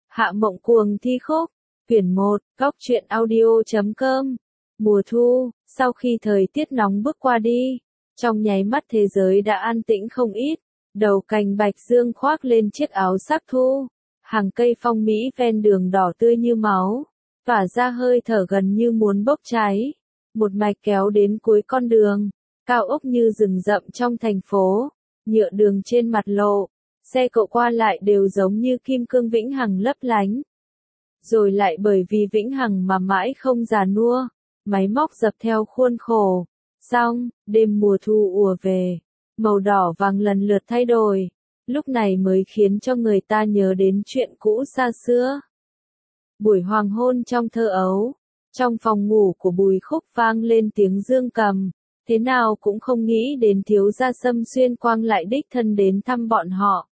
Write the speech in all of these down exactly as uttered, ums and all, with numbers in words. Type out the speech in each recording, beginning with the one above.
Hạ Mộng Cuồng thi khúc, quyển một, góc truyện audio chấm com. Mùa thu, sau khi thời tiết nóng bước qua đi, trong nháy mắt thế giới đã an tĩnh không ít, đầu cành bạch dương khoác lên chiếc áo sắc thu, hàng cây phong mỹ ven đường đỏ tươi như máu, tỏa ra hơi thở gần như muốn bốc cháy, một mạch kéo đến cuối con đường, cao ốc như rừng rậm trong thành phố, nhựa đường trên mặt lộ. Xe cộ qua lại đều giống như kim cương vĩnh hằng lấp lánh. Rồi lại bởi vì vĩnh hằng mà mãi không già nua, máy móc dập theo khuôn khổ. Xong, đêm mùa thu ùa về, màu đỏ vàng lần lượt thay đổi, lúc này mới khiến cho người ta nhớ đến chuyện cũ xa xưa. Buổi hoàng hôn trong thơ ấu, trong phòng ngủ của Bùi Khúc vang lên tiếng dương cầm, thế nào cũng không nghĩ đến thiếu gia Sâm Xuyên Quang lại đích thân đến thăm bọn họ.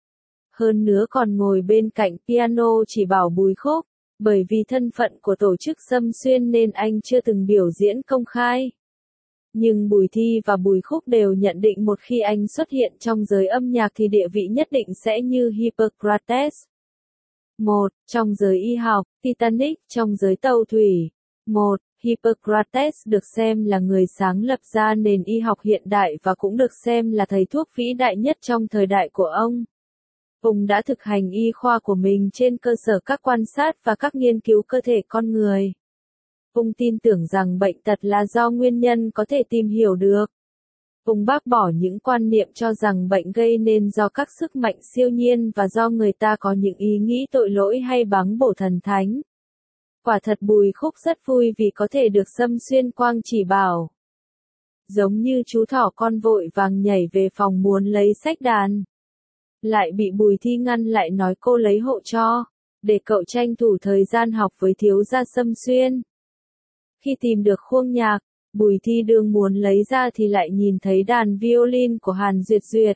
Hơn nữa còn ngồi bên cạnh piano chỉ bảo Bùi Khúc, bởi vì thân phận của tổ chức Sâm Xuyên nên anh chưa từng biểu diễn công khai. Nhưng Bùi Thi và Bùi Khúc đều nhận định một khi anh xuất hiện trong giới âm nhạc thì địa vị nhất định sẽ như Hippocrates. một. Trong giới y học, Titanic, trong giới tàu thủy. một. Hippocrates được xem là người sáng lập ra nền y học hiện đại và cũng được xem là thầy thuốc vĩ đại nhất trong thời đại của ông. Ông đã thực hành y khoa của mình trên cơ sở các quan sát và các nghiên cứu cơ thể con người. Ông tin tưởng rằng bệnh tật là do nguyên nhân có thể tìm hiểu được. Ông bác bỏ những quan niệm cho rằng bệnh gây nên do các sức mạnh siêu nhiên và do người ta có những ý nghĩ tội lỗi hay báng bổ thần thánh. Quả thật Bùi Khúc rất vui vì có thể được Sâm Xuyên Quang chỉ bảo. Giống như chú thỏ con vội vàng nhảy về phòng muốn lấy sách đàn. Lại bị Bùi Thi ngăn lại nói cô lấy hộ cho, để cậu tranh thủ thời gian học với thiếu gia Sâm Xuyên. Khi tìm được khuôn nhạc, Bùi Thi đương muốn lấy ra thì lại nhìn thấy đàn violin của Hàn Duyệt Duyệt.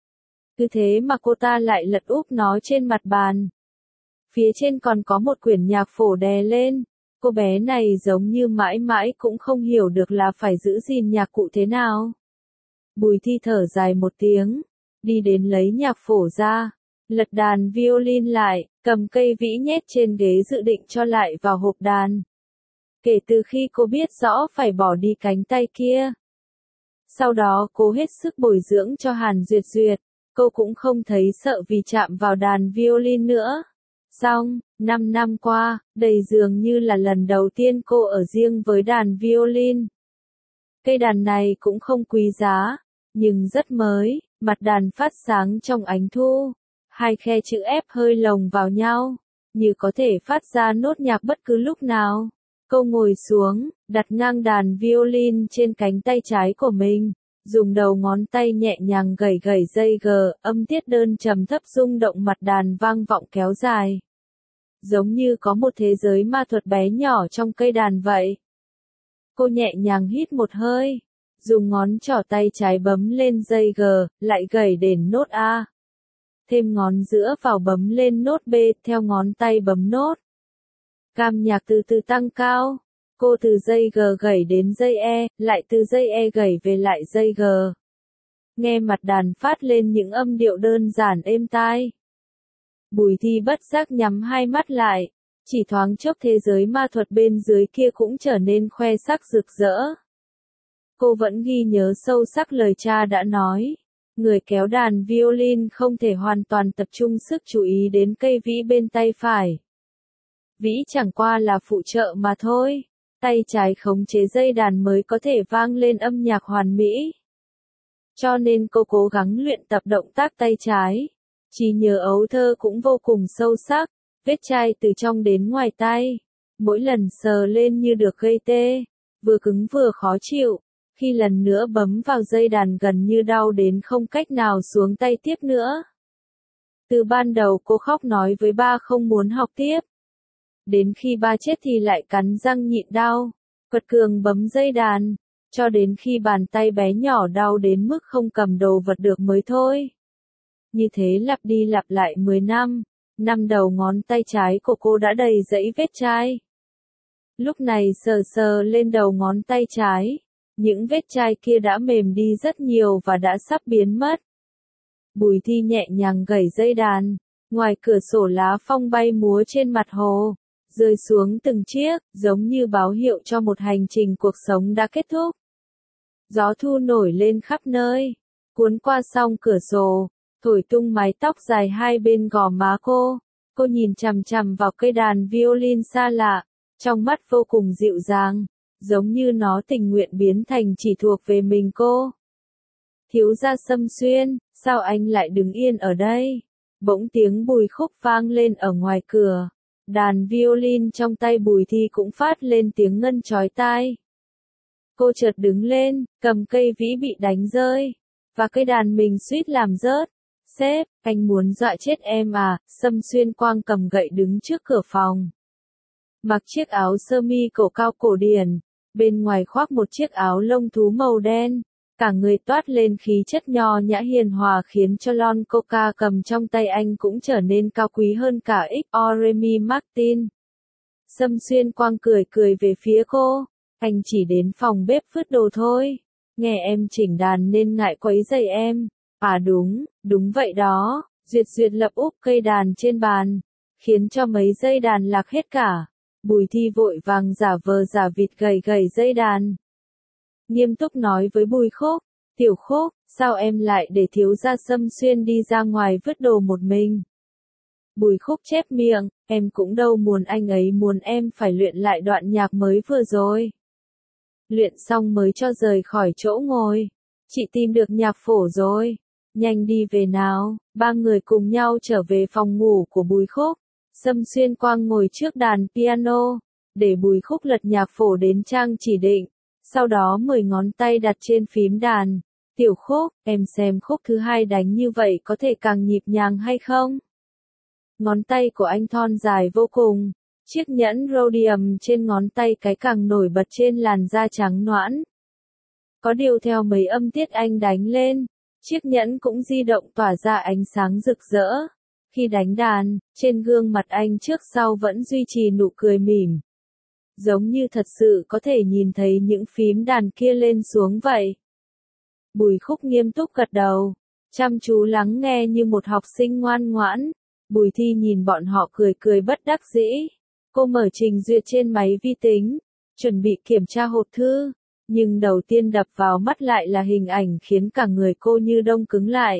Cứ thế mà cô ta lại lật úp nó trên mặt bàn. Phía trên còn có một quyển nhạc phổ đè lên, cô bé này giống như mãi mãi cũng không hiểu được là phải giữ gìn nhạc cụ thế nào. Bùi Thi thở dài một tiếng, đi đến lấy nhạc phổ ra, lật đàn violin lại, cầm cây vĩ nhét trên ghế dự định cho lại vào hộp đàn. Kể từ khi cô biết rõ phải bỏ đi cánh tay kia. Sau đó cô hết sức bồi dưỡng cho Hàn Duyệt Duyệt, cô cũng không thấy sợ vì chạm vào đàn violin nữa. Xong, năm năm qua, đây dường như là lần đầu tiên cô ở riêng với đàn violin. Cây đàn này cũng không quý giá, nhưng rất mới, mặt đàn phát sáng trong ánh thu. Hai khe chữ F hơi lồng vào nhau, như có thể phát ra nốt nhạc bất cứ lúc nào. Cô ngồi xuống, đặt ngang đàn violin trên cánh tay trái của mình, dùng đầu ngón tay nhẹ nhàng gẩy gẩy dây G, âm tiết đơn trầm thấp rung động mặt đàn vang vọng kéo dài. Giống như có một thế giới ma thuật bé nhỏ trong cây đàn vậy. Cô nhẹ nhàng hít một hơi, dùng ngón trỏ tay trái bấm lên dây G, lại gẩy đến nốt A. Thêm ngón giữa vào bấm lên nốt B, theo ngón tay bấm nốt. Cam nhạc từ từ tăng cao, cô từ dây G gẩy đến dây E, lại từ dây E gẩy về lại dây G. Nghe mặt đàn phát lên những âm điệu đơn giản êm tai. Bùi Thi bất giác nhắm hai mắt lại, chỉ thoáng chốc thế giới ma thuật bên dưới kia cũng trở nên khoe sắc rực rỡ. Cô vẫn ghi nhớ sâu sắc lời cha đã nói, người kéo đàn violin không thể hoàn toàn tập trung sức chú ý đến cây vĩ bên tay phải. Vĩ chẳng qua là phụ trợ mà thôi, tay trái khống chế dây đàn mới có thể vang lên âm nhạc hoàn mỹ. Cho nên cô cố gắng luyện tập động tác tay trái, trí nhớ ấu thơ cũng vô cùng sâu sắc, vết chai từ trong đến ngoài tay, mỗi lần sờ lên như được gây tê, vừa cứng vừa khó chịu, khi lần nữa bấm vào dây đàn gần như đau đến không cách nào xuống tay tiếp nữa. Từ ban đầu cô khóc nói với ba không muốn học tiếp. Đến khi ba chết thì lại cắn răng nhịn đau, quật cường bấm dây đàn, cho đến khi bàn tay bé nhỏ đau đến mức không cầm đồ vật được mới thôi. Như thế lặp đi lặp lại mười năm, năm đầu ngón tay trái của cô đã đầy dẫy vết chai. Lúc này sờ sờ lên đầu ngón tay trái, những vết chai kia đã mềm đi rất nhiều và đã sắp biến mất. Bùi Thi nhẹ nhàng gẩy dây đàn, Ngoài cửa sổ lá phong bay múa trên mặt hồ, rơi xuống từng chiếc, giống như báo hiệu cho một hành trình cuộc sống đã kết thúc. Gió thu nổi lên khắp nơi, cuốn qua song cửa sổ, thổi tung mái tóc dài hai bên gò má cô. Cô nhìn chằm chằm vào cây đàn violin xa lạ, trong mắt vô cùng dịu dàng, giống như nó tình nguyện biến thành chỉ thuộc về mình cô. Thiếu gia Sâm Xuyên, sao anh lại đứng yên ở đây? Bỗng tiếng Bùi Khúc vang lên ở ngoài cửa. Đàn violin trong tay Bùi Thi cũng phát lên tiếng ngân chói tai. Cô chợt đứng lên, cầm cây vĩ bị đánh rơi, và cây đàn mình suýt làm rớt. Sếp, anh muốn dọa chết em à? Sâm Xuyên Quang cầm gậy đứng trước cửa phòng. Mặc chiếc áo sơ mi cổ cao cổ điển, bên ngoài khoác một chiếc áo lông thú màu đen. Cả người toát lên khí chất nho nhã hiền hòa khiến cho lon coca cầm trong tay anh cũng trở nên cao quý hơn cả ích o Remy Martin. Sâm Xuyên Quang cười cười về phía cô, anh chỉ đến phòng bếp vứt đồ thôi, nghe em chỉnh đàn nên ngại quấy rầy em. À đúng, đúng vậy đó. Duyệt Duyệt lập úp cây đàn trên bàn, khiến cho mấy dây đàn lạc hết cả. Bùi Thi vội vàng giả vờ giả vịt gầy gầy dây đàn. Nghiêm túc nói với Bùi Khúc, Tiểu Khúc, sao em lại để thiếu gia Sâm Xuyên đi ra ngoài vứt đồ một mình? Bùi Khúc chép miệng, em cũng đâu muốn anh ấy muốn em phải luyện lại đoạn nhạc mới vừa rồi. Luyện xong mới cho rời khỏi chỗ ngồi. Chị tìm được nhạc phổ rồi. Nhanh đi về nào. Ba người cùng nhau trở về phòng ngủ của Bùi Khúc. Sâm Xuyên Quang ngồi trước đàn piano, để Bùi Khúc lật nhạc phổ đến trang chỉ định. Sau đó mười ngón tay đặt trên phím đàn. Tiểu Khúc, em xem khúc thứ hai đánh như vậy có thể càng nhịp nhàng hay không? Ngón tay của anh thon dài vô cùng. Chiếc nhẫn rhodium trên ngón tay cái càng nổi bật trên làn da trắng nõn. Có điều theo mấy âm tiết anh đánh lên, chiếc nhẫn cũng di động tỏa ra ánh sáng rực rỡ. Khi đánh đàn, trên gương mặt anh trước sau vẫn duy trì nụ cười mỉm. Giống như thật sự có thể nhìn thấy những phím đàn kia lên xuống vậy. Bùi Khúc nghiêm túc gật đầu, chăm chú lắng nghe như một học sinh ngoan ngoãn. Bùi Thi nhìn bọn họ cười cười bất đắc dĩ. Cô mở trình duyệt trên máy vi tính, chuẩn bị kiểm tra hộp thư. Nhưng đầu tiên đập vào mắt lại là hình ảnh khiến cả người cô như đông cứng lại.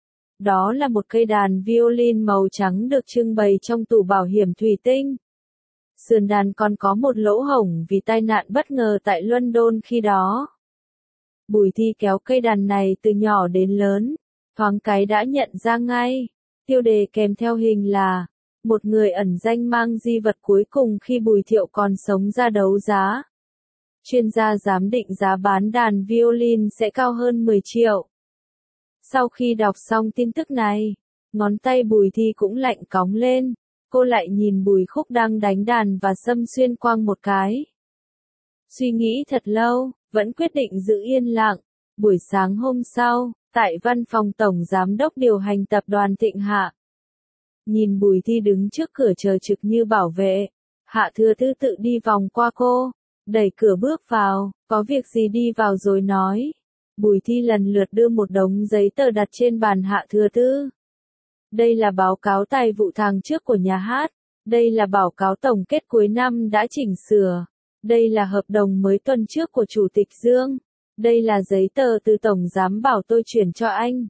Đó là một cây đàn violin màu trắng được trưng bày trong tủ bảo hiểm thủy tinh. Sườn đàn còn có một lỗ hổng vì tai nạn bất ngờ tại London khi đó. Bùi Thi kéo cây đàn này từ nhỏ đến lớn, thoáng cái đã nhận ra ngay. Tiêu đề kèm theo hình là một người ẩn danh mang di vật cuối cùng khi Bùi Thiệu còn sống ra đấu giá. Chuyên gia giám định giá bán đàn violin sẽ cao hơn mười triệu. Sau khi đọc xong tin tức này, ngón tay Bùi Thi cũng lạnh cóng lên. Cô lại nhìn Bùi Khúc đang đánh đàn và Sâm Xuyên Quang một cái. Suy nghĩ thật lâu, vẫn quyết định giữ yên lặng. Buổi sáng hôm sau, tại văn phòng Tổng Giám đốc điều hành tập đoàn Thịnh Hạ. Nhìn Bùi Thi đứng trước cửa chờ trực như bảo vệ, Hạ Thừa Tư tự đi vòng qua cô, đẩy cửa bước vào, có việc gì đi vào rồi nói. Bùi Thi lần lượt đưa một đống giấy tờ đặt trên bàn Hạ Thừa Tư. Đây là báo cáo tài vụ tháng trước của nhà hát, đây là báo cáo tổng kết cuối năm đã chỉnh sửa, đây là hợp đồng mới tuần trước của Chủ tịch Dương, đây là giấy tờ từ Tổng Giám bảo tôi chuyển cho anh.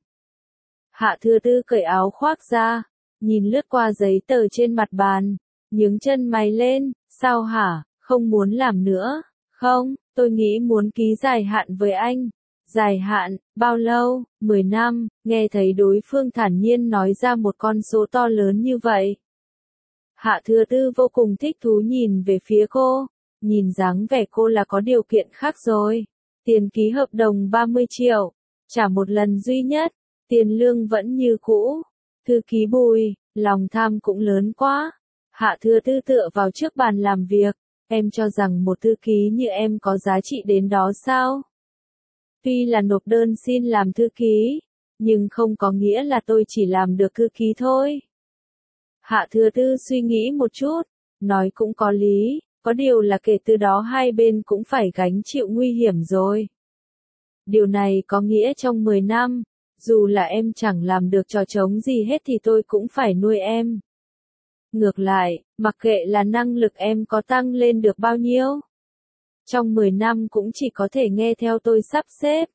Hạ Thừa Tư cởi áo khoác ra, nhìn lướt qua giấy tờ trên mặt bàn, nhướng chân mày lên, sao hả, không muốn làm nữa, không, tôi nghĩ muốn ký dài hạn với anh. Dài hạn, bao lâu, mười năm, nghe thấy đối phương thản nhiên nói ra một con số to lớn như vậy. Hạ Thừa Tư vô cùng thích thú nhìn về phía cô, nhìn dáng vẻ cô là có điều kiện khác rồi. Tiền ký hợp đồng ba mươi triệu, trả một lần duy nhất, tiền lương vẫn như cũ. Thư ký Bùi, lòng tham cũng lớn quá. Hạ Thừa Tư tựa vào trước bàn làm việc, em cho rằng một thư ký như em có giá trị đến đó sao? Tuy là nộp đơn xin làm thư ký, nhưng không có nghĩa là tôi chỉ làm được thư ký thôi. Hạ Thừa Tư suy nghĩ một chút, nói cũng có lý, có điều là kể từ đó hai bên cũng phải gánh chịu nguy hiểm rồi. Điều này có nghĩa trong mười năm, Dù là em chẳng làm được trò trống gì hết thì tôi cũng phải nuôi em. Ngược lại, mặc kệ là năng lực em có tăng lên được bao nhiêu, trong mười năm cũng chỉ có thể nghe theo tôi sắp xếp.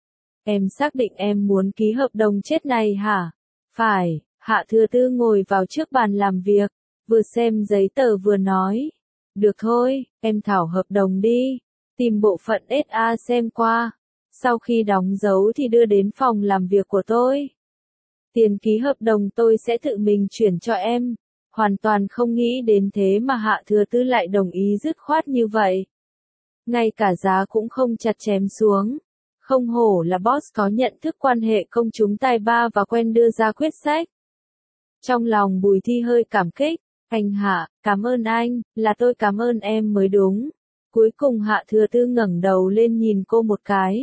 Em xác định em muốn ký hợp đồng chết này hả? Phải, Hạ Thừa Tư ngồi vào trước bàn làm việc, vừa xem giấy tờ vừa nói. Được thôi, em thảo hợp đồng đi, tìm bộ phận ét a xem qua. Sau khi đóng dấu thì đưa đến phòng làm việc của tôi. Tiền ký hợp đồng tôi sẽ tự mình chuyển cho em. Hoàn toàn không nghĩ đến thế mà Hạ Thừa Tư lại đồng ý dứt khoát như vậy. Ngay cả giá cũng không chặt chém xuống. Không hổ là boss có nhận thức quan hệ công chúng tài ba và quen đưa ra quyết sách. Trong lòng Bùi Thi hơi cảm kích. Anh Hạ, cảm ơn anh, là tôi cảm ơn em mới đúng. Cuối cùng Hạ Thừa Tư ngẩng đầu lên nhìn cô một cái.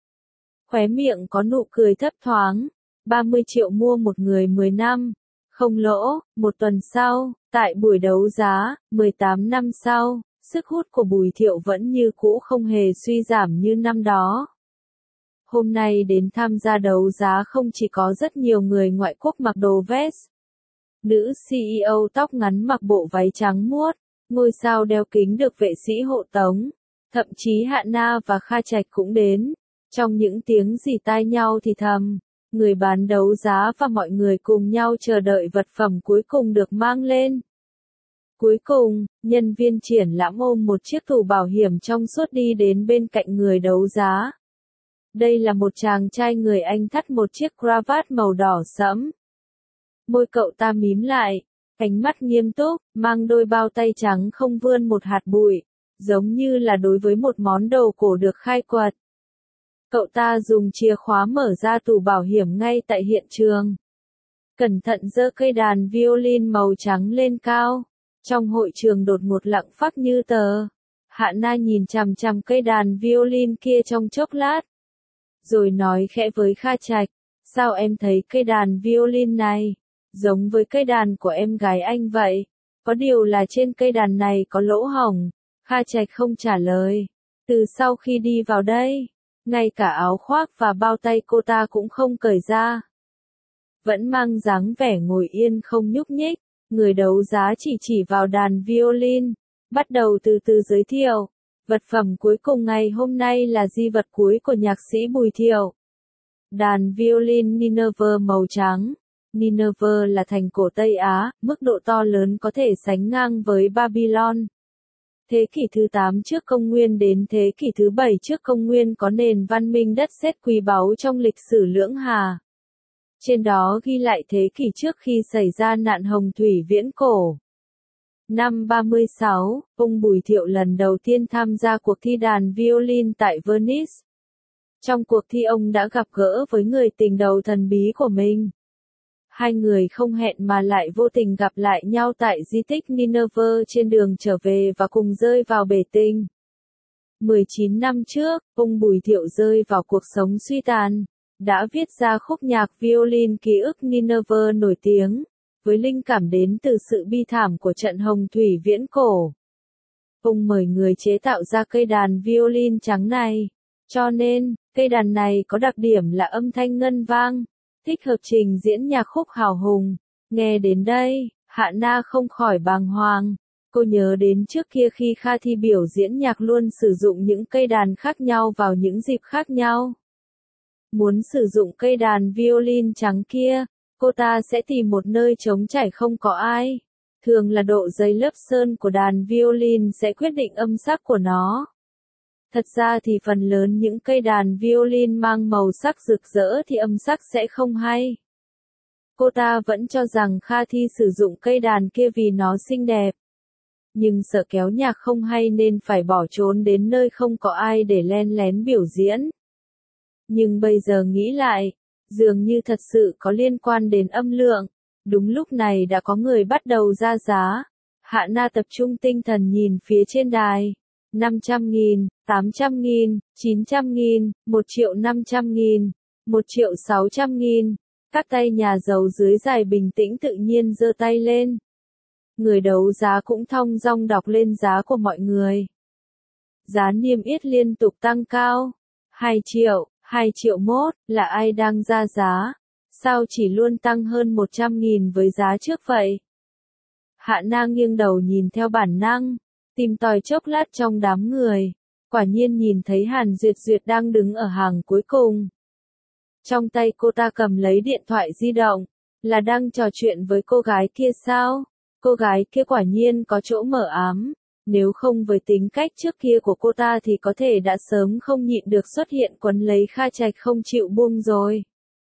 Khóe miệng có nụ cười thấp thoáng. ba mươi triệu mua một người mười năm. Không lỗ. Một tuần sau, tại buổi đấu giá, mười tám năm sau, sức hút của Bùi Thiệu vẫn như cũ không hề suy giảm như năm đó. Hôm nay đến tham gia đấu giá không chỉ có rất nhiều người ngoại quốc mặc đồ vest. Nữ xê e ô tóc ngắn mặc bộ váy trắng muốt, ngôi sao đeo kính được vệ sĩ hộ tống. Thậm chí Hạ Na và Kha Trạch cũng đến. Trong những tiếng rỉ tai nhau thì thầm, người bán đấu giá và mọi người cùng nhau chờ đợi vật phẩm cuối cùng được mang lên. Cuối cùng, nhân viên triển lãm ôm một chiếc tủ bảo hiểm trong suốt đi đến bên cạnh người đấu giá. Đây là một chàng trai người Anh thắt một chiếc cravat màu đỏ sẫm. Môi cậu ta mím lại, ánh mắt nghiêm túc, mang đôi bao tay trắng không vươn một hạt bụi, giống như là đối với một món đồ cổ được khai quật. Cậu ta dùng chìa khóa mở ra tủ bảo hiểm ngay tại hiện trường. Cẩn thận giơ cây đàn violin màu trắng lên cao. Trong hội trường đột ngột lặng phắc như tờ. Hạ Na nhìn chằm chằm cây đàn violin kia trong chốc lát. Rồi nói khẽ với Kha Trạch, sao em thấy cây đàn violin này giống với cây đàn của em gái anh vậy? Có điều là trên cây đàn này có lỗ hổng. Kha Trạch không trả lời. Từ sau khi đi vào đây, ngay cả áo khoác và bao tay cô ta cũng không cởi ra. Vẫn mang dáng vẻ ngồi yên không nhúc nhích, người đấu giá chỉ chỉ vào đàn violin, bắt đầu từ từ giới thiệu. Vật phẩm cuối cùng ngày hôm nay là di vật cuối của nhạc sĩ Bùi Thiệu. Đàn violin Nineveh màu trắng. Nineveh là thành cổ Tây Á, mức độ to lớn có thể sánh ngang với Babylon. Thế kỷ thứ tám trước công nguyên đến thế kỷ thứ bảy trước công nguyên có nền văn minh đất sét quý báu trong lịch sử Lưỡng Hà. Trên đó ghi lại thế kỷ trước khi xảy ra nạn hồng thủy viễn cổ. Năm ba mươi sáu, ông Bùi Thiệu lần đầu tiên tham gia cuộc thi đàn violin tại Venice. Trong cuộc thi ông đã gặp gỡ với người tình đầu thần bí của mình. Hai người không hẹn mà lại vô tình gặp lại nhau tại di tích Nineveh trên đường trở về và cùng rơi vào bể tình. mười chín năm trước, ông Bùi Thiệu rơi vào cuộc sống suy tàn, đã viết ra khúc nhạc violin ký ức Nineveh nổi tiếng, với linh cảm đến từ sự bi thảm của trận hồng thủy viễn cổ. Ông mời người chế tạo ra cây đàn violin trắng này, cho nên, cây đàn này có đặc điểm là âm thanh ngân vang, thích hợp trình diễn nhạc khúc hào hùng. Nghe đến đây, Hạ Na không khỏi bàng hoàng. Cô nhớ đến trước kia khi Kha Thi biểu diễn nhạc luôn sử dụng những cây đàn khác nhau vào những dịp khác nhau. Muốn sử dụng cây đàn violin trắng kia, cô ta sẽ tìm một nơi trống trải không có ai. Thường là độ dày lớp sơn của đàn violin sẽ quyết định âm sắc của nó. Thật ra thì phần lớn những cây đàn violin mang màu sắc rực rỡ thì âm sắc sẽ không hay. Cô ta vẫn cho rằng Kha Thi sử dụng cây đàn kia vì nó xinh đẹp. Nhưng sợ kéo nhạc không hay nên phải bỏ trốn đến nơi không có ai để len lén biểu diễn. Nhưng bây giờ nghĩ lại, dường như thật sự có liên quan đến âm lượng. Đúng lúc này đã có người bắt đầu ra giá. Hạ Na tập trung tinh thần nhìn phía trên đài. năm trăm nghìn, tám trăm nghìn, chín trăm nghìn, một triệu năm trăm nghìn, một triệu sáu trăm nghìn. Các tay nhà giàu dưới đài bình tĩnh tự nhiên giơ tay lên. Người đấu giá cũng thong dong đọc lên giá của mọi người. Giá niêm yết liên tục tăng cao. hai triệu, hai triệu mốt, là ai đang ra giá? Sao chỉ luôn tăng hơn một trăm nghìn với giá trước vậy? Hạ Na nghiêng đầu nhìn theo bản năng, tìm tòi chốc lát trong đám người. Quả nhiên nhìn thấy Hàn Duyệt Duyệt đang đứng ở hàng cuối cùng. Trong tay cô ta cầm lấy điện thoại di động, là đang trò chuyện với cô gái kia sao? Cô gái kia quả nhiên có chỗ mờ ám, nếu không với tính cách trước kia của cô ta thì có thể đã sớm không nhịn được xuất hiện quấn lấy Kha Trạch không chịu buông rồi.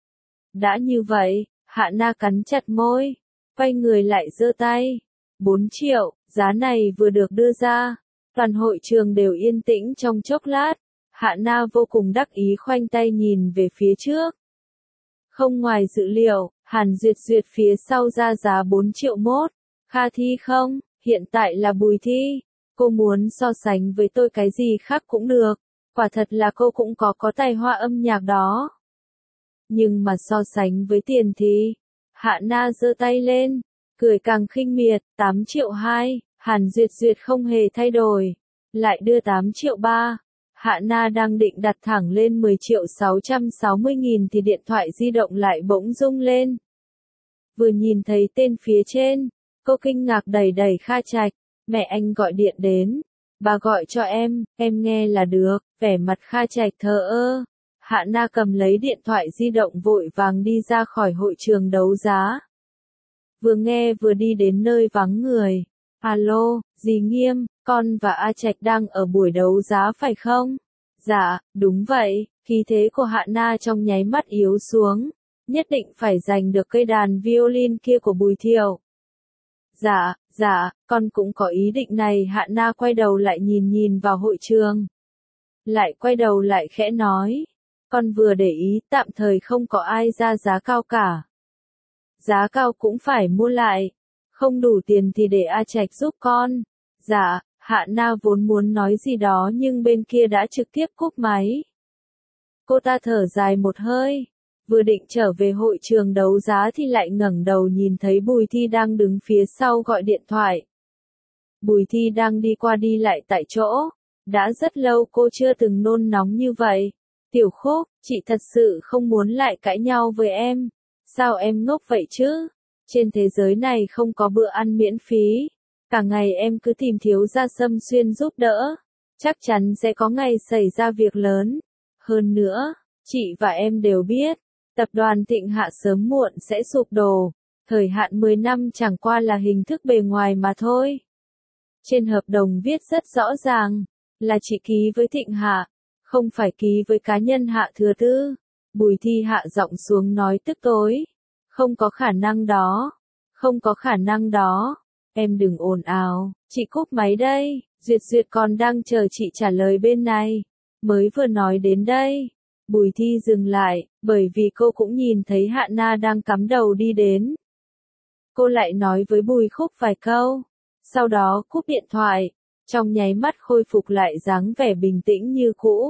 Đã như vậy, Hạ Na cắn chặt môi, quay người lại giơ tay. bốn triệu, giá này vừa được đưa ra, toàn hội trường đều yên tĩnh trong chốc lát. Hạ Na vô cùng đắc ý khoanh tay nhìn về phía trước. Không ngoài dự liệu, Hàn Duyệt Duyệt phía sau ra giá bốn triệu mốt. Kha Thi không, hiện tại là Bùi Thi. Cô muốn so sánh với tôi cái gì khác cũng được. Quả thật là cô cũng có có tài hoa âm nhạc đó. Nhưng mà so sánh với tiền thì... Hạ Na giơ tay lên, cười càng khinh miệt, tám triệu hai. Hàn Duyệt Duyệt không hề thay đổi, lại đưa tám triệu ba. Hạ Na đang định đặt thẳng lên mười triệu sáu trăm sáu mươi nghìn thì điện thoại di động lại bỗng rung lên. Vừa nhìn thấy tên phía trên, cô kinh ngạc đẩy đẩy Kha Trạch, mẹ anh gọi điện đến. Bà gọi cho em, em nghe là được, vẻ mặt Kha Trạch thờ ơ. Hạ Na cầm lấy điện thoại di động vội vàng đi ra khỏi hội trường đấu giá. Vừa nghe vừa đi đến nơi vắng người. Alo, dì Nghiêm, con và A Trạch đang ở buổi đấu giá phải không? Dạ, đúng vậy. Khí thế của Hạ Na trong nháy mắt yếu xuống. Nhất định phải giành được cây đàn violin kia của Bùi Thiệu. Dạ, dạ, con cũng có ý định này. Hạ Na quay đầu lại nhìn nhìn vào hội trường. Lại quay đầu lại khẽ nói. Con vừa để ý tạm thời không có ai ra giá cao cả. Giá cao cũng phải mua lại. Không đủ tiền thì để A Trạch giúp con. Dạ, Hạ Na vốn muốn nói gì đó nhưng bên kia đã trực tiếp cúp máy. Cô ta thở dài một hơi. Vừa định trở về hội trường đấu giá thì lại ngẩng đầu nhìn thấy Bùi Thi đang đứng phía sau gọi điện thoại. Bùi Thi đang đi qua đi lại tại chỗ. Đã rất lâu cô chưa từng nôn nóng như vậy. Tiểu Khúc, chị thật sự không muốn lại cãi nhau với em. Sao em ngốc vậy chứ? Trên thế giới này không có bữa ăn miễn phí. Cả ngày em cứ tìm Thiếu Gia Sâm xuyên giúp đỡ. Chắc chắn sẽ có ngày xảy ra việc lớn. Hơn nữa, chị và em đều biết, tập đoàn Thịnh Hạ sớm muộn sẽ sụp đổ. Thời hạn mười năm chẳng qua là hình thức bề ngoài mà thôi. Trên hợp đồng viết rất rõ ràng, là chị ký với Thịnh Hạ, không phải ký với cá nhân Hạ Thừa Tư. Bùi Thi hạ giọng xuống nói tức tối. Không có khả năng đó. Không có khả năng đó. Em đừng ồn ào, chị cúp máy đây. Duyệt Duyệt còn đang chờ chị trả lời bên này. Mới vừa nói đến đây. Bùi Thi dừng lại, bởi vì cô cũng nhìn thấy Hạ Na đang cắm đầu đi đến. Cô lại nói với Bùi Khúc vài câu. Sau đó cúp điện thoại. Trong nháy mắt khôi phục lại dáng vẻ bình tĩnh như cũ.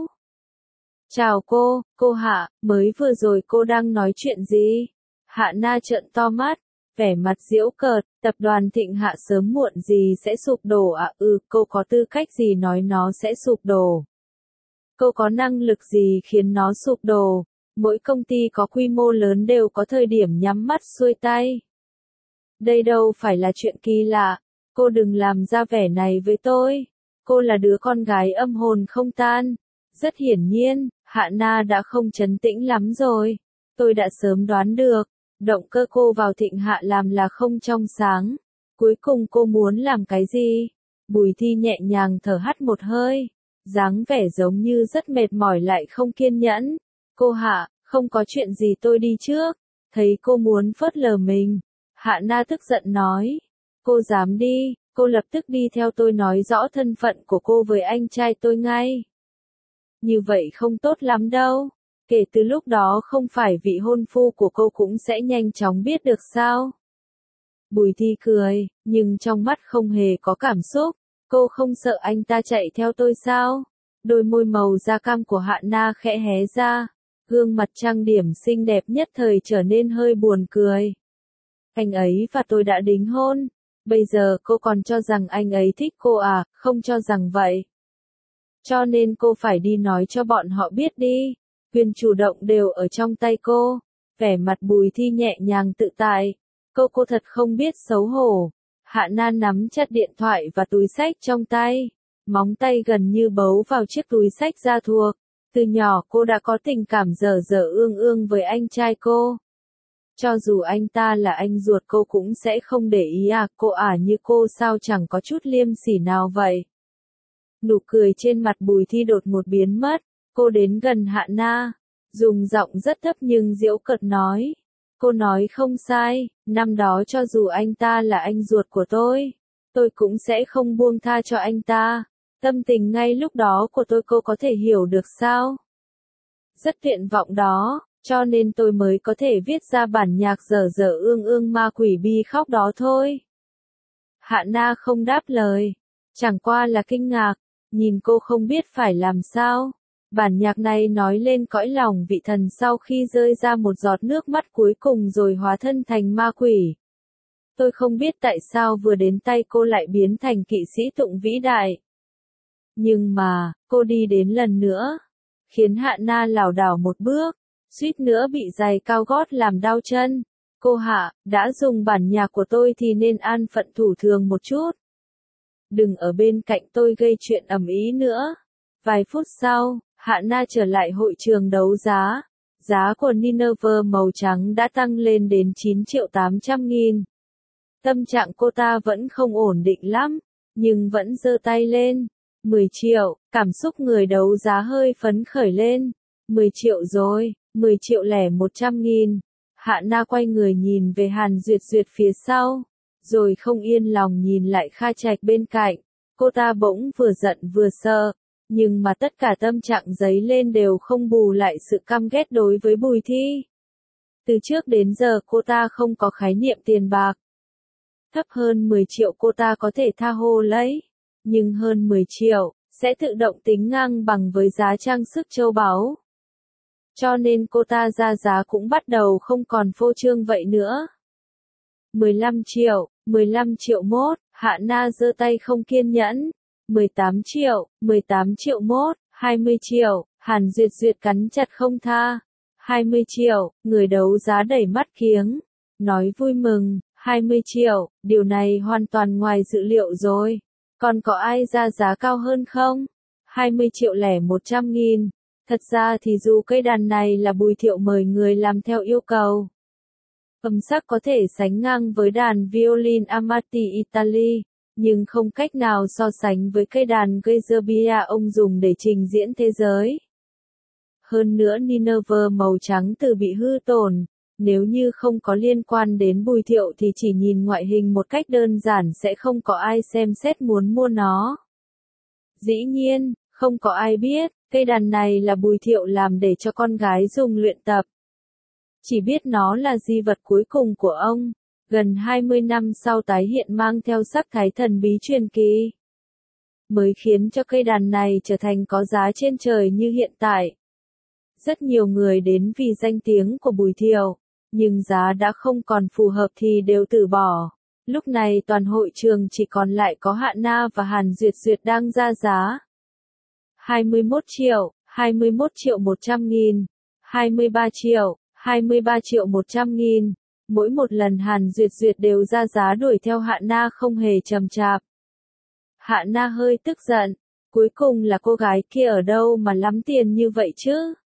Chào cô, cô Hạ, mới vừa rồi cô đang nói chuyện gì? Hạ Na trợn to mắt, vẻ mặt giễu cợt, tập đoàn Thịnh Hạ sớm muộn gì sẽ sụp đổ à? Ừ, cô có tư cách gì nói nó sẽ sụp đổ? Cô có năng lực gì khiến nó sụp đổ? Mỗi công ty có quy mô lớn đều có thời điểm nhắm mắt xuôi tay. Đây đâu phải là chuyện kỳ lạ, cô đừng làm ra vẻ này với tôi. Cô là đứa con gái âm hồn không tan. Rất hiển nhiên, Hạ Na đã không trấn tĩnh lắm rồi. Tôi đã sớm đoán được, động cơ cô vào Thịnh Hạ làm là không trong sáng. Cuối cùng cô muốn làm cái gì? Bùi Thi nhẹ nhàng thở hắt một hơi, dáng vẻ giống như rất mệt mỏi lại không kiên nhẫn. Cô Hạ, không có chuyện gì tôi đi trước. Thấy cô muốn phớt lờ mình, Hạ Na tức giận nói. Cô dám đi, cô lập tức đi theo tôi nói rõ thân phận của cô với anh trai tôi ngay. Như vậy không tốt lắm đâu. Kể từ lúc đó không phải vị hôn phu của cô cũng sẽ nhanh chóng biết được sao? Bùi Thi cười, nhưng trong mắt không hề có cảm xúc. Cô không sợ anh ta chạy theo tôi sao? Đôi môi màu da cam của Hạ Na khẽ hé ra. Gương mặt trang điểm xinh đẹp nhất thời trở nên hơi buồn cười. Anh ấy và tôi đã đính hôn. Bây giờ cô còn cho rằng anh ấy thích cô à? Không cho rằng vậy. Cho nên cô phải đi nói cho bọn họ biết đi. Quyền chủ động đều ở trong tay cô. Vẻ mặt Bùi Thi nhẹ nhàng tự tại. Cô cô thật không biết xấu hổ. Hạ Na nắm chặt điện thoại và túi xách trong tay. Móng tay gần như bấu vào chiếc túi xách da thuộc. Từ nhỏ cô đã có tình cảm dở dở ương ương với anh trai cô. Cho dù anh ta là anh ruột cô cũng sẽ không để ý à, cô ả như cô sao chẳng có chút liêm sỉ nào vậy. Nụ cười trên mặt Bùi Thi đột ngột biến mất, cô đến gần Hạ Na, dùng giọng rất thấp nhưng giễu cợt nói. Cô nói không sai, năm đó cho dù anh ta là anh ruột của tôi, tôi cũng sẽ không buông tha cho anh ta. Tâm tình ngay lúc đó của tôi cô có thể hiểu được sao? Rất tuyệt vọng đó, cho nên tôi mới có thể viết ra bản nhạc dở dở ương ương ma quỷ bi khóc đó thôi. Hạ Na không đáp lời, chẳng qua là kinh ngạc, nhìn cô không biết phải làm sao. Bản nhạc này nói lên cõi lòng vị thần sau khi rơi ra một giọt nước mắt cuối cùng rồi hóa thân thành ma quỷ. Tôi không biết tại sao vừa đến tay cô lại biến thành kỵ sĩ tụng vĩ đại. Nhưng mà, cô đi đến lần nữa, khiến Hạ Na lảo đảo một bước, suýt nữa bị giày cao gót làm đau chân. Cô Hạ, đã dùng bản nhạc của tôi thì nên an phận thủ thường một chút. Đừng ở bên cạnh tôi gây chuyện ầm ĩ nữa. Vài phút sau, Hạ Na trở lại hội trường đấu giá. Giá của Nineveh màu trắng đã tăng lên đến chín triệu tám trăm nghìn. Tâm trạng cô ta vẫn không ổn định lắm, nhưng vẫn giơ tay lên. mười triệu, cảm xúc người đấu giá hơi phấn khởi lên. mười triệu rồi, mười triệu lẻ một trăm nghìn. Hạ Na quay người nhìn về Hàn Duyệt Duyệt phía sau, rồi không yên lòng nhìn lại Kha Trạch bên cạnh. Cô ta bỗng vừa giận vừa sợ, nhưng mà tất cả tâm trạng dấy lên đều không bù lại sự căm ghét đối với Bùi Thi. Từ trước đến giờ cô ta không có khái niệm tiền bạc. Thấp hơn mười triệu cô ta có thể tha hồ lấy, nhưng hơn mười triệu, sẽ tự động tính ngang bằng với giá trang sức châu báu. Cho nên cô ta ra giá cũng bắt đầu không còn phô trương vậy nữa. mười lăm triệu, mười lăm triệu mốt, Hạ Na giơ tay không kiên nhẫn. mười tám triệu, mười tám triệu mốt, hai mươi triệu, Hàn Duyệt Duyệt cắn chặt không tha. hai mươi triệu, người đấu giá đẩy mắt kiếng, nói vui mừng. hai mươi triệu, điều này hoàn toàn ngoài dự liệu rồi. Còn có ai ra giá cao hơn không? hai mươi triệu lẻ một trăm nghìn. Thật ra thì dù cây đàn này là Bùi Thiệu mời người làm theo yêu cầu, âm sắc có thể sánh ngang với đàn violin Amati Italy, nhưng không cách nào so sánh với cây đàn Gezerbia ông dùng để trình diễn thế giới. Hơn nữa Nineveh màu trắng từ bị hư tổn, nếu như không có liên quan đến Bùi Thiệu thì chỉ nhìn ngoại hình một cách đơn giản sẽ không có ai xem xét muốn mua nó. Dĩ nhiên, không có ai biết, cây đàn này là Bùi Thiệu làm để cho con gái dùng luyện tập. Chỉ biết nó là di vật cuối cùng của ông, gần hai mươi năm sau tái hiện mang theo sắc thái thần bí truyền kỳ, mới khiến cho cây đàn này trở thành có giá trên trời như hiện tại. Rất nhiều người đến vì danh tiếng của Bùi Thiệu, nhưng giá đã không còn phù hợp thì đều từ bỏ. Lúc này toàn hội trường chỉ còn lại có Hạ Na và Hàn Duyệt Duyệt đang ra giá. hai mươi mốt triệu, hai mươi mốt triệu một trăm nghìn, hai mươi ba triệu, hai mươi ba triệu một trăm nghìn. Mỗi một lần Hàn Duyệt Duyệt đều ra giá đuổi theo Hạ Na không hề chậm chạp. Hạ Na hơi tức giận, cuối cùng là cô gái kia ở đâu mà lắm tiền như vậy chứ?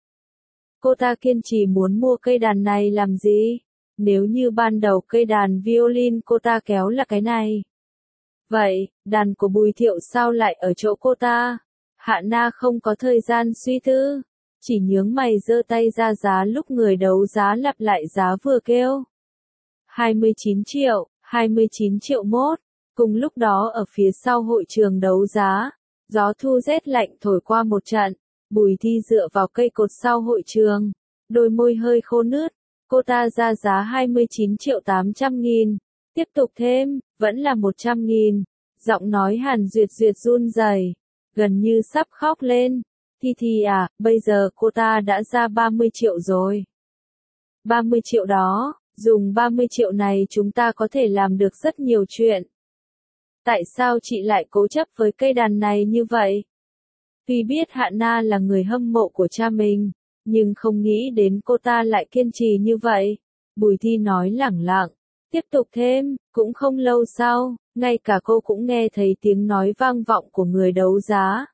Cô ta kiên trì muốn mua cây đàn này làm gì? Nếu như ban đầu cây đàn violin cô ta kéo là cái này. Vậy, đàn của Bùi Thiệu sao lại ở chỗ cô ta? Hạ Na không có thời gian suy tư, chỉ nhướng mày giơ tay ra giá lúc người đấu giá lặp lại giá vừa kêu. hai mươi chín triệu, hai mươi chín triệu mốt. Cùng lúc đó ở phía sau hội trường đấu giá, gió thu rét lạnh thổi qua một trận. Bùi Thi dựa vào cây cột sau hội trường, đôi môi hơi khô nướt. Cô ta ra giá hai mươi chín triệu tám trăm nghìn. Tiếp tục thêm, vẫn là một trăm nghìn. Giọng nói Hàn Duyệt Duyệt run rẩy, gần như sắp khóc lên. Thi Thi à, bây giờ cô ta đã ra ba mươi triệu rồi. ba mươi triệu đó, dùng ba mươi triệu này chúng ta có thể làm được rất nhiều chuyện. Tại sao chị lại cố chấp với cây đàn này như vậy? Vì biết Hạ Na là người hâm mộ của cha mình, Nhưng không nghĩ đến cô ta lại kiên trì như vậy. Bùi Thi nói lẳng lặng, tiếp tục thêm, cũng không lâu sau, ngay cả cô cũng nghe thấy tiếng nói vang vọng của người đấu giá.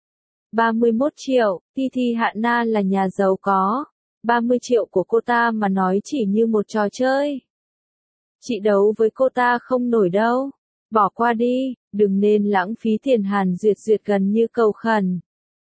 ba mươi mốt triệu, Thi Thi Hạ Na là nhà giàu có. ba mươi triệu của cô ta mà nói chỉ như một trò chơi. Chị đấu với cô ta không nổi đâu. Bỏ qua đi, đừng nên lãng phí tiền. Hàn Duyệt Duyệt gần như cầu khẩn.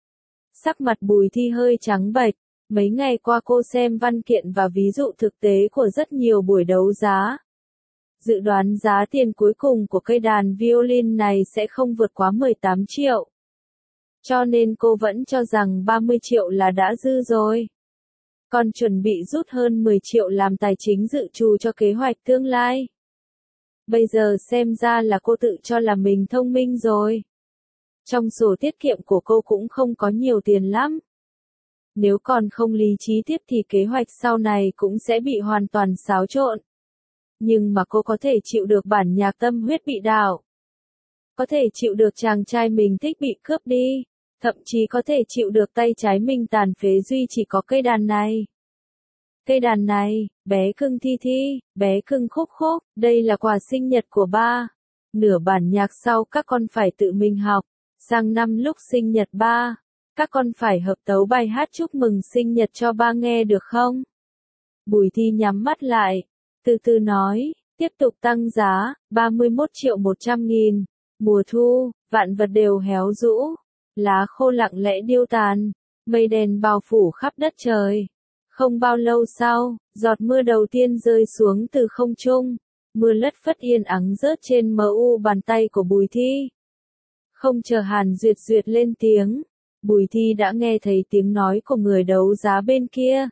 Sắc mặt Bùi Thi hơi trắng bệch. Mấy ngày qua cô xem văn kiện và ví dụ thực tế của rất nhiều buổi đấu giá. Dự đoán giá tiền cuối cùng của cây đàn violin này sẽ không vượt quá mười tám triệu. Cho nên cô vẫn cho rằng ba mươi triệu là đã dư rồi. Còn chuẩn bị rút hơn mười triệu làm tài chính dự trù cho kế hoạch tương lai. Bây giờ xem ra là cô tự cho là mình thông minh rồi. Trong sổ tiết kiệm của cô cũng không có nhiều tiền lắm. Nếu còn không lý trí tiếp thì kế hoạch sau này cũng sẽ bị hoàn toàn xáo trộn. Nhưng mà cô có thể chịu được bản nhạc tâm huyết bị đảo. Có thể chịu được chàng trai mình thích bị cướp đi. Thậm chí có thể chịu được tay trái mình tàn phế duy chỉ có cây đàn này. Cây đàn này, bé cưng Thi Thi, bé cưng Khúc Khúc, đây là quà sinh nhật của ba. Nửa bản nhạc sau các con phải tự mình học. Sang năm lúc sinh nhật ba, các con phải hợp tấu bài hát chúc mừng sinh nhật cho ba nghe được không? Bùi Thi nhắm mắt lại, từ từ nói, tiếp tục tăng giá, ba mươi mốt triệu một trăm nghìn. Mùa thu, vạn vật đều héo rũ. Lá khô lặng lẽ điêu tàn, mây đen bao phủ khắp đất trời. Không bao lâu sau, giọt mưa đầu tiên rơi xuống từ không trung, mưa lất phất yên ắng rớt trên mờ u bàn tay của Bùi Thi. Không chờ Hàn Duyệt Duyệt lên tiếng, Bùi Thi đã nghe thấy tiếng nói của người đấu giá bên kia.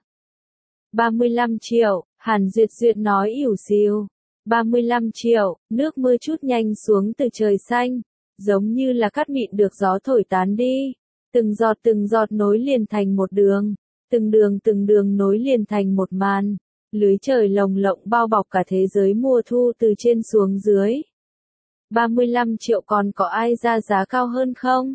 ba mươi lăm triệu, Hàn Duyệt Duyệt nói ỉu xìu. ba mươi lăm triệu, nước mưa chút nhanh xuống từ trời xanh. Giống như là cát mịn được gió thổi tán đi. Từng giọt từng giọt nối liền thành một đường. Từng đường từng đường nối liền thành một màn. Lưới trời lồng lộng bao bọc cả thế giới mùa thu từ trên xuống dưới. ba mươi lăm triệu còn có ai ra giá cao hơn không?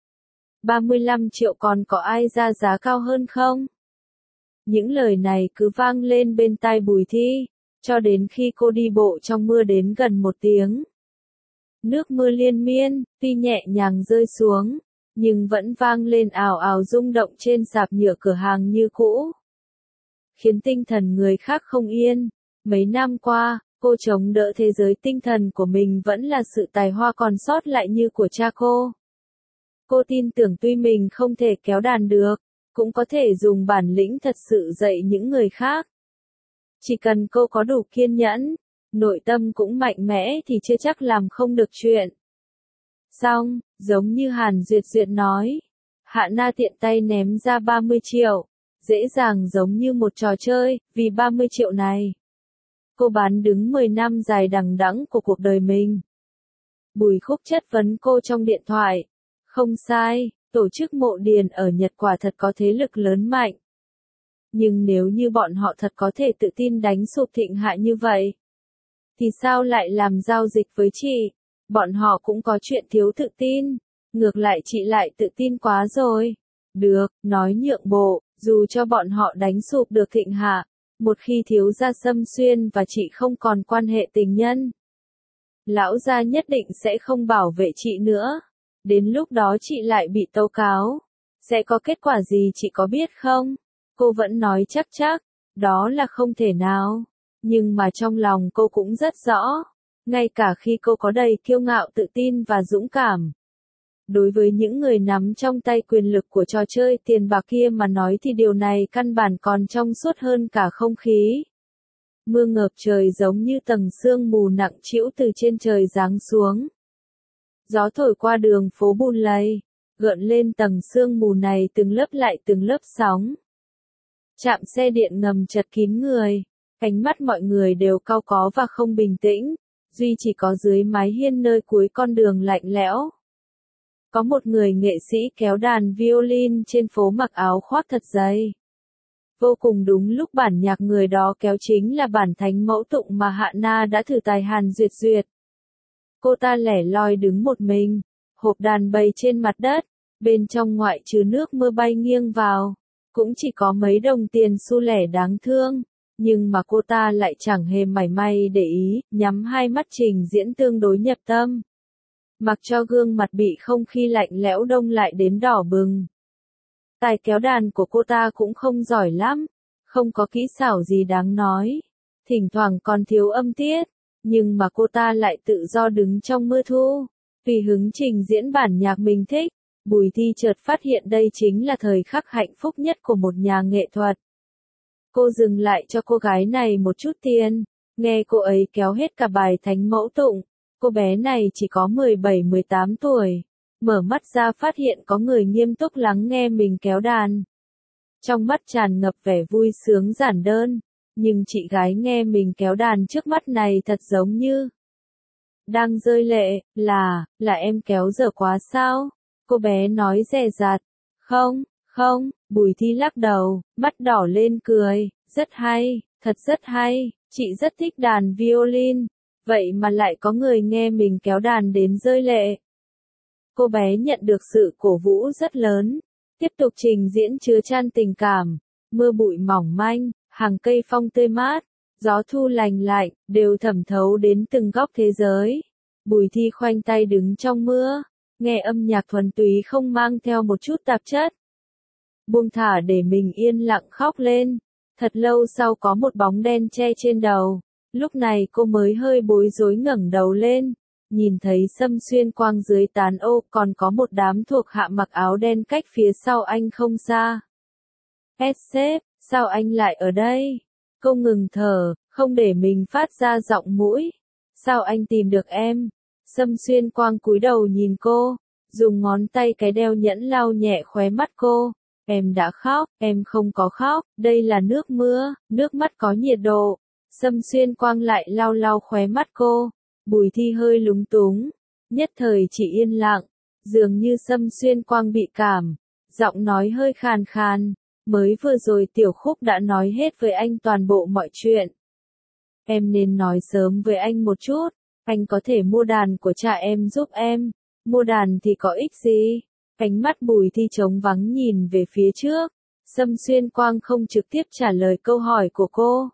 ba mươi lăm triệu còn có ai ra giá cao hơn không? Những lời này cứ vang lên bên tai Bùi Thi, cho đến khi cô đi bộ trong mưa đến gần một tiếng. Nước mưa liên miên, tuy nhẹ nhàng rơi xuống, nhưng vẫn vang lên ào ào rung động trên sạp nhựa cửa hàng như cũ. Khiến tinh thần người khác không yên. Mấy năm qua, cô chống đỡ thế giới tinh thần của mình vẫn là sự tài hoa còn sót lại như của cha cô. Cô tin tưởng tuy mình không thể kéo đàn được, cũng có thể dùng bản lĩnh thật sự dạy những người khác. Chỉ cần cô có đủ kiên nhẫn, nội tâm cũng mạnh mẽ thì chưa chắc làm không được chuyện. Xong, giống như Hàn Duyệt Duyệt nói, Hạ Na tiện tay ném ra ba mươi triệu, dễ dàng giống như một trò chơi, vì ba mươi triệu này. Cô bán đứng mười năm dài đằng đẵng của cuộc đời mình. Bùi Khúc chất vấn cô trong điện thoại. Không sai, tổ chức mộ điền ở Nhật quả thật có thế lực lớn mạnh. Nhưng nếu như bọn họ thật có thể tự tin đánh sụp Thịnh Hạ như vậy, thì sao lại làm giao dịch với chị? Bọn họ cũng có chuyện thiếu tự tin. Ngược lại chị lại tự tin quá rồi. Được, nói nhượng bộ, dù cho bọn họ đánh sụp được Thịnh Hạ, một khi thiếu gia Sâm Xuyên và chị không còn quan hệ tình nhân, lão gia nhất định sẽ không bảo vệ chị nữa. Đến lúc đó chị lại bị tố cáo. Sẽ có kết quả gì chị có biết không? Cô vẫn nói chắc chắc, đó là không thể nào. Nhưng mà trong lòng cô cũng rất rõ. Ngay cả khi cô có đầy kiêu ngạo tự tin và dũng cảm. Đối với những người nắm trong tay quyền lực của trò chơi tiền bạc kia mà nói thì điều này căn bản còn trong suốt hơn cả không khí. Mưa ngập trời giống như tầng sương mù nặng trĩu từ trên trời giáng xuống. Gió thổi qua đường phố bùn lầy, gợn lên tầng sương mù này từng lớp lại từng lớp sóng. Trạm xe điện ngầm chật kín người, ánh mắt mọi người đều cau có và không bình tĩnh, duy chỉ có dưới mái hiên nơi cuối con đường lạnh lẽo. Có một người nghệ sĩ kéo đàn violin trên phố mặc áo khoác thật dày. Vô cùng đúng lúc bản nhạc người đó kéo chính là bản thánh mẫu tụng mà Hạ Na đã thử tài Hàn Duyệt Duyệt. Cô ta lẻ loi đứng một mình, hộp đàn bày trên mặt đất, bên trong ngoại trừ nước mưa bay nghiêng vào, cũng chỉ có mấy đồng tiền xu lẻ đáng thương, nhưng mà cô ta lại chẳng hề mảy may để ý, nhắm hai mắt trình diễn tương đối nhập tâm. Mặc cho gương mặt bị không khí lạnh lẽo đông lại đến đỏ bừng. Tài kéo đàn của cô ta cũng không giỏi lắm, không có kỹ xảo gì đáng nói, thỉnh thoảng còn thiếu âm tiết, nhưng mà cô ta lại tự do đứng trong mưa thu, tùy hứng trình diễn bản nhạc mình thích. Bùi Thi chợt phát hiện đây chính là thời khắc hạnh phúc nhất của một nhà nghệ thuật. Cô dừng lại cho cô gái này một chút tiền, nghe cô ấy kéo hết cả bài Thánh Mẫu Tụng. Cô bé này chỉ có mười bảy mười tám tuổi, mở mắt ra phát hiện có người nghiêm túc lắng nghe mình kéo đàn. Trong mắt tràn ngập vẻ vui sướng giản đơn, nhưng chị gái nghe mình kéo đàn trước mắt này thật giống như đang rơi lệ. Là, là em kéo dở quá sao? Cô bé nói dè dặt. Không, không, Bùi Thi lắc đầu, mắt đỏ lên cười, rất hay, thật rất hay, chị rất thích đàn violin, vậy mà lại có người nghe mình kéo đàn đến rơi lệ. Cô bé nhận được sự cổ vũ rất lớn, tiếp tục trình diễn chứa chan tình cảm, mưa bụi mỏng manh, hàng cây phong tươi mát, gió thu lành lạnh, đều thẩm thấu đến từng góc thế giới. Bùi Thi khoanh tay đứng trong mưa, nghe âm nhạc thuần túy không mang theo một chút tạp chất. Buông thả để mình yên lặng khóc lên. Thật lâu sau có một bóng đen che trên đầu, lúc này cô mới hơi bối rối ngẩng đầu lên, nhìn thấy Sâm Xuyên Quang dưới tán ô còn có một đám thuộc hạ mặc áo đen cách phía sau anh không xa. "Ét sếp, sao anh lại ở đây?" Cô ngừng thở, không để mình phát ra giọng mũi. "Sao anh tìm được em?" Sâm Xuyên Quang cúi đầu nhìn cô, dùng ngón tay cái đeo nhẫn lau nhẹ khóe mắt cô. "Em đã khóc." "Em không có khóc, đây là nước mưa, nước mắt có nhiệt độ." Sâm Xuyên Quang lại lau lau khóe mắt cô. Bùi Thi hơi lúng túng, nhất thời chỉ yên lặng, dường như Sâm Xuyên Quang bị cảm, giọng nói hơi khàn khàn, mới vừa rồi Tiểu Khúc đã nói hết với anh toàn bộ mọi chuyện. "Em nên nói sớm với anh một chút, anh có thể mua đàn của cha em giúp em." "Mua đàn thì có ích gì?" Ánh mắt Bùi Thi trống vắng nhìn về phía trước, Sâm Xuyên Quang không trực tiếp trả lời câu hỏi của cô.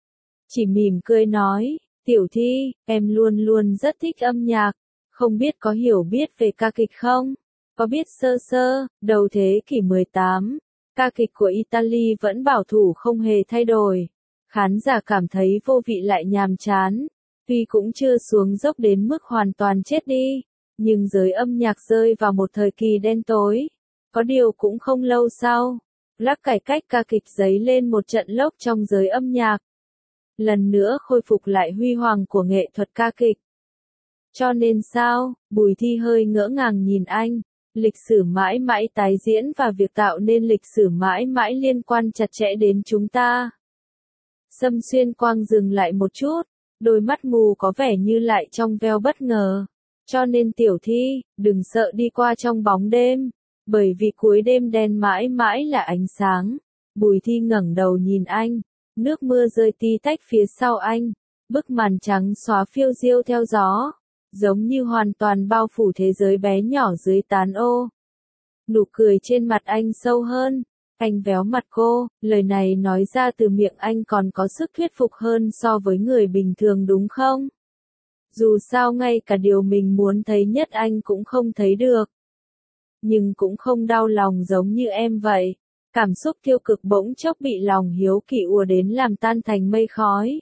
Chỉ mỉm cười nói, "Tiểu Thi, em luôn luôn rất thích âm nhạc, không biết có hiểu biết về ca kịch không?" "Có biết sơ sơ." Đầu thế kỷ mười tám, ca kịch của Italy vẫn bảo thủ không hề thay đổi. Khán giả cảm thấy vô vị lại nhàm chán, tuy cũng chưa xuống dốc đến mức hoàn toàn chết đi, nhưng giới âm nhạc rơi vào một thời kỳ đen tối. Có điều cũng không lâu sau, lắc cải cách ca kịch dấy lên một trận lốc trong giới âm nhạc. Lần nữa khôi phục lại huy hoàng của nghệ thuật ca kịch. Cho nên sao? Bùi Thi hơi ngỡ ngàng nhìn anh. Lịch sử mãi mãi tái diễn và việc tạo nên lịch sử mãi mãi liên quan chặt chẽ đến chúng ta. Sâm Xuyên Quang dừng lại một chút, đôi mắt mù có vẻ như lại trong veo bất ngờ. Cho nên Tiểu Thi, đừng sợ đi qua trong bóng đêm, bởi vì cuối đêm đen mãi mãi là ánh sáng. Bùi Thi ngẩng đầu nhìn anh, nước mưa rơi tí tách phía sau anh, bức màn trắng xóa phiêu diêu theo gió, giống như hoàn toàn bao phủ thế giới bé nhỏ dưới tán ô. Nụ cười trên mặt anh sâu hơn, anh véo mặt cô, lời này nói ra từ miệng anh còn có sức thuyết phục hơn so với người bình thường đúng không? Dù sao ngay cả điều mình muốn thấy nhất anh cũng không thấy được. Nhưng cũng không đau lòng giống như em vậy. Cảm xúc tiêu cực bỗng chốc bị lòng hiếu kỳ ùa đến làm tan thành mây khói.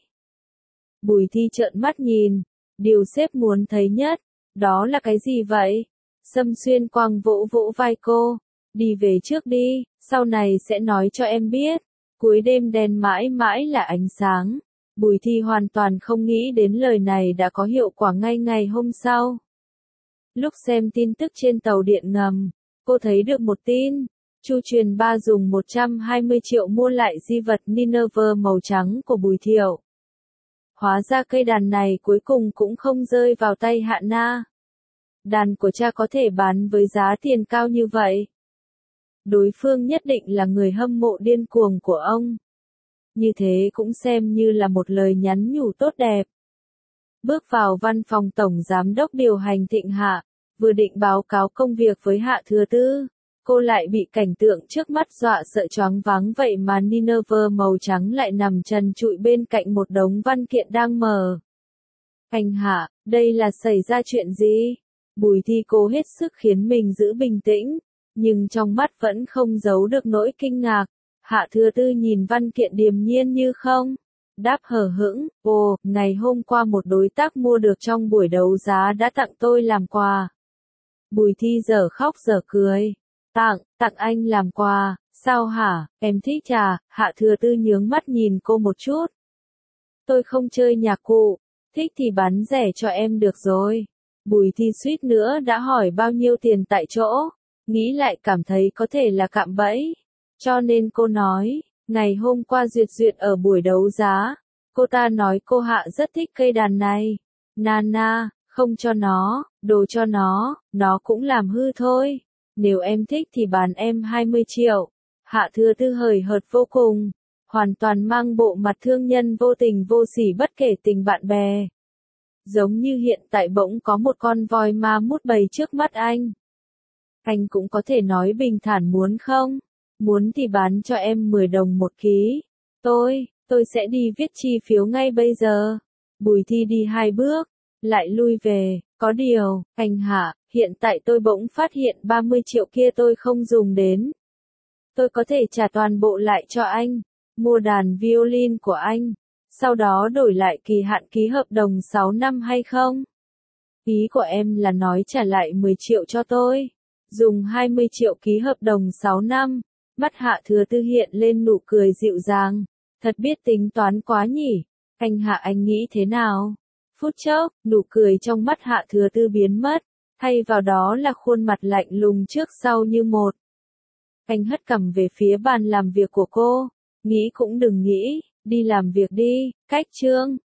Bùi Thi trợn mắt nhìn, điều sếp muốn thấy nhất, đó là cái gì vậy? Sâm Xuyên Quang vỗ vỗ vai cô, đi về trước đi, sau này sẽ nói cho em biết. Cuối đêm đen mãi mãi là ánh sáng. Bùi Thi hoàn toàn không nghĩ đến lời này đã có hiệu quả ngay ngày hôm sau. Lúc xem tin tức trên tàu điện ngầm, cô thấy được một tin. Chu Truyền Ba dùng một trăm hai mươi triệu mua lại di vật Nineveh màu trắng của Bùi Thiệu. Hóa ra cây đàn này cuối cùng cũng không rơi vào tay Hạ Na. Đàn của cha có thể bán với giá tiền cao như vậy. Đối phương nhất định là người hâm mộ điên cuồng của ông. Như thế cũng xem như là một lời nhắn nhủ tốt đẹp. Bước vào văn phòng Tổng Giám đốc điều hành Thịnh Hạ, vừa định báo cáo công việc với Hạ Thừa Tư, cô lại bị cảnh tượng trước mắt dọa sợ choáng váng vậy mà Nineveh màu trắng lại nằm trần trụi bên cạnh một đống văn kiện đang mở. Anh Hạ, đây là xảy ra chuyện gì? Bùi Thi cố hết sức khiến mình giữ bình tĩnh, nhưng trong mắt vẫn không giấu được nỗi kinh ngạc. Hạ Thừa Tư nhìn văn kiện điềm nhiên như không. Đáp hờ hững, ồ, ngày hôm qua một đối tác mua được trong buổi đấu giá đã tặng tôi làm quà. Bùi Thi giờ khóc giờ cười. Tặng, tặng anh làm quà, sao hả, em thích à? Hạ Thừa Tư nhướng mắt nhìn cô một chút. Tôi không chơi nhạc cụ, thích thì bán rẻ cho em được rồi. Bùi Thi suýt nữa đã hỏi bao nhiêu tiền tại chỗ, nghĩ lại cảm thấy có thể là cạm bẫy. Cho nên cô nói, ngày hôm qua Duyệt Duyệt ở buổi đấu giá, cô ta nói cô Hạ rất thích cây đàn này. Nana, không cho nó, đồ cho nó, nó cũng làm hư thôi. Nếu em thích thì bán em hai mươi triệu. Hạ Thừa Tư hời hợt vô cùng, hoàn toàn mang bộ mặt thương nhân vô tình vô sỉ bất kể tình bạn bè. Giống như hiện tại bỗng có một con voi ma mút bầy trước mắt anh. Anh cũng có thể nói bình thản muốn không? Muốn thì bán cho em mười đồng một ký. Tôi, tôi sẽ đi viết chi phiếu ngay bây giờ. Bùi Thi đi hai bước, lại lui về. Có điều, anh Hạ, hiện tại tôi bỗng phát hiện ba mươi triệu kia tôi không dùng đến. Tôi có thể trả toàn bộ lại cho anh, mua đàn violin của anh, sau đó đổi lại kỳ hạn ký hợp đồng sáu năm hay không? Ý của em là nói trả lại mười triệu cho tôi, dùng hai mươi triệu ký hợp đồng sáu năm. Mắt Hạ Thừa Tư hiện lên nụ cười dịu dàng. Thật biết tính toán quá nhỉ? Anh Hạ, anh nghĩ thế nào? Phút chốc, nụ cười trong mắt Hạ Thừa Tư biến mất, thay vào đó là khuôn mặt lạnh lùng trước sau như một. Anh hất cằm về phía bàn làm việc của cô. Nghĩ cũng đừng nghĩ, đi làm việc đi, cách chương.